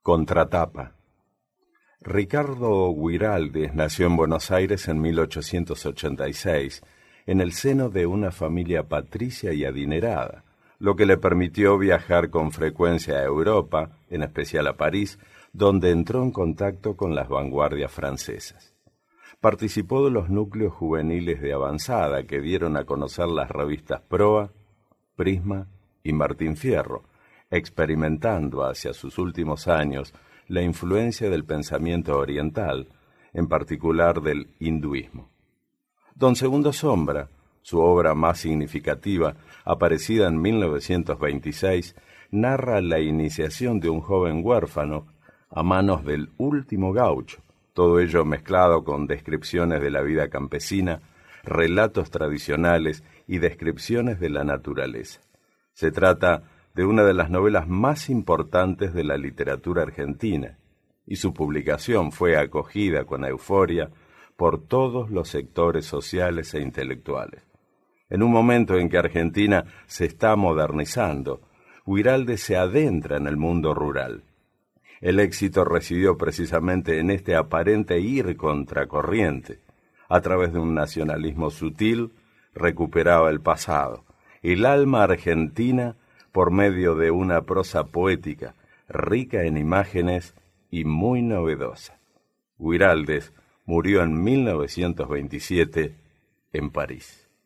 Contratapa. Ricardo Guiraldes nació en Buenos Aires en 1886, en el seno de una familia patricia y adinerada, lo que le permitió viajar con frecuencia a Europa, en especial a París, donde entró en contacto con las vanguardias francesas. Participó de los núcleos juveniles de avanzada que dieron a conocer las revistas Proa, Prisma y Martín Fierro, experimentando hacia sus últimos años la influencia del pensamiento oriental, en particular del hinduismo. Don Segundo Sombra, su obra más significativa, aparecida en 1926, narra la iniciación de un joven huérfano a manos del último gaucho, todo ello mezclado con descripciones de la vida campesina, relatos tradicionales y descripciones de la naturaleza. Se trata de una de las novelas más importantes de la literatura argentina, y su publicación fue acogida con euforia por todos los sectores sociales e intelectuales. En un momento en que Argentina se está modernizando, Guiraldes se adentra en el mundo rural. El éxito residió precisamente en este aparente ir contracorriente. A través de un nacionalismo sutil, recuperaba el pasado, el alma argentina, por medio de una prosa poética, rica en imágenes y muy novedosa. Guiraldes murió en 1927 en París.